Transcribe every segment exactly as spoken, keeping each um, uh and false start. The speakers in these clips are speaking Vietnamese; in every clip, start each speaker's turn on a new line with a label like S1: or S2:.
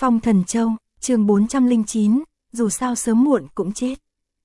S1: Phong Thần Châu, chương bốn trăm lẻ chín, dù sao sớm muộn cũng chết.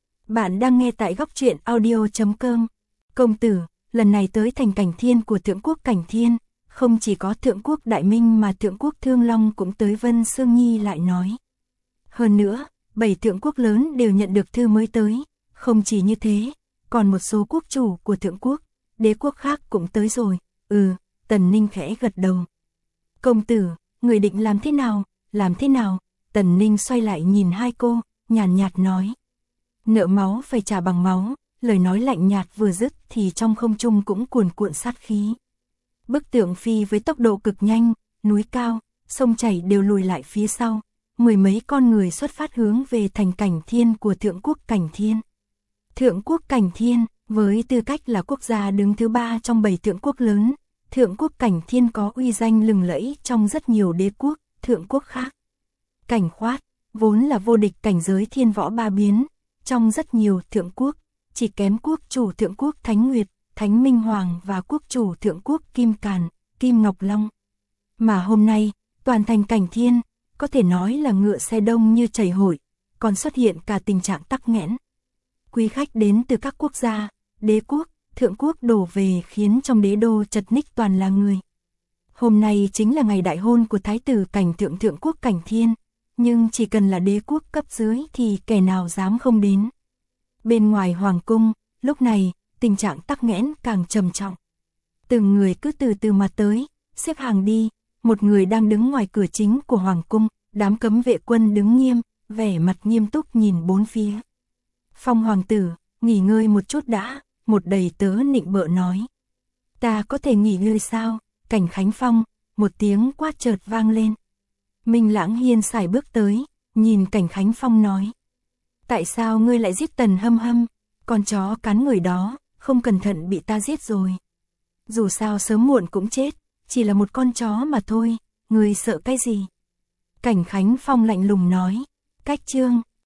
S1: Bạn đang nghe tại góc truyện audio chấm com. Công tử, lần này tới thành Cảnh Thiên của Thượng Quốc Cảnh Thiên, không chỉ có Thượng Quốc Đại Minh mà Thượng Quốc Thương Long cũng tới. Vân Sương Nhi lại nói. Hơn nữa, bảy thượng quốc lớn đều nhận được thư mới tới, không chỉ như thế, còn một số quốc chủ của Thượng Quốc, đế quốc khác cũng tới rồi. Ừ, Tần Ninh khẽ gật đầu. Công tử, người định làm thế nào, làm thế nào? Tần Ninh xoay lại nhìn hai cô, nhàn nhạt, nhạt nói. Nợ máu phải trả bằng máu, lời nói lạnh nhạt vừa dứt thì trong không trung cũng cuồn cuộn sát khí. Bức tượng phi với tốc độ cực nhanh, núi cao, sông chảy đều lùi lại phía sau, mười mấy con người xuất phát hướng về thành Cảnh Thiên của Thượng Quốc Cảnh Thiên. Thượng Quốc Cảnh Thiên, với tư cách là quốc gia đứng thứ ba trong bảy thượng quốc lớn, Thượng Quốc Cảnh Thiên có uy danh lừng lẫy trong rất nhiều đế quốc, thượng quốc khác. Cảnh Khoát, vốn là vô địch cảnh giới thiên võ ba biến, trong rất nhiều thượng quốc, chỉ kém quốc chủ Thượng Quốc Thánh Nguyệt, Thánh Minh Hoàng và quốc chủ Thượng Quốc Kim Càn, Kim Ngọc Long. Mà hôm nay, toàn thành Cảnh Thiên, có thể nói là ngựa xe đông như chảy hội, còn xuất hiện cả tình trạng tắc nghẽn. Quý khách đến từ các quốc gia, đế quốc, thượng quốc đổ về khiến trong đế đô chật ních toàn là người. Hôm nay chính là ngày đại hôn của Thái tử Cảnh Thượng Thượng Quốc Cảnh Thiên, nhưng chỉ cần là đế quốc cấp dưới thì kẻ nào dám không đến. Bên ngoài hoàng cung, lúc này, tình trạng tắc nghẽn càng trầm trọng. Từng người cứ từ từ mà tới, xếp hàng đi, một người đang đứng ngoài cửa chính của hoàng cung, đám cấm vệ quân đứng nghiêm, vẻ mặt nghiêm túc nhìn bốn phía. Phong hoàng tử, nghỉ ngơi một chút đã, một đầy tớ nịnh bợ nói. Ta có thể nghỉ ngơi sao? Cảnh Khánh Phong, một tiếng quát chợt vang lên. Minh Lãng Hiên sải bước tới, nhìn Cảnh Khánh Phong nói. Tại sao ngươi lại giết Tần Hâm Hâm? Con chó cắn người đó, không cẩn thận bị ta giết rồi. Dù sao sớm muộn cũng chết, chỉ là một con chó mà thôi, ngươi sợ cái gì? Cảnh Khánh Phong lạnh lùng nói. Cách chương,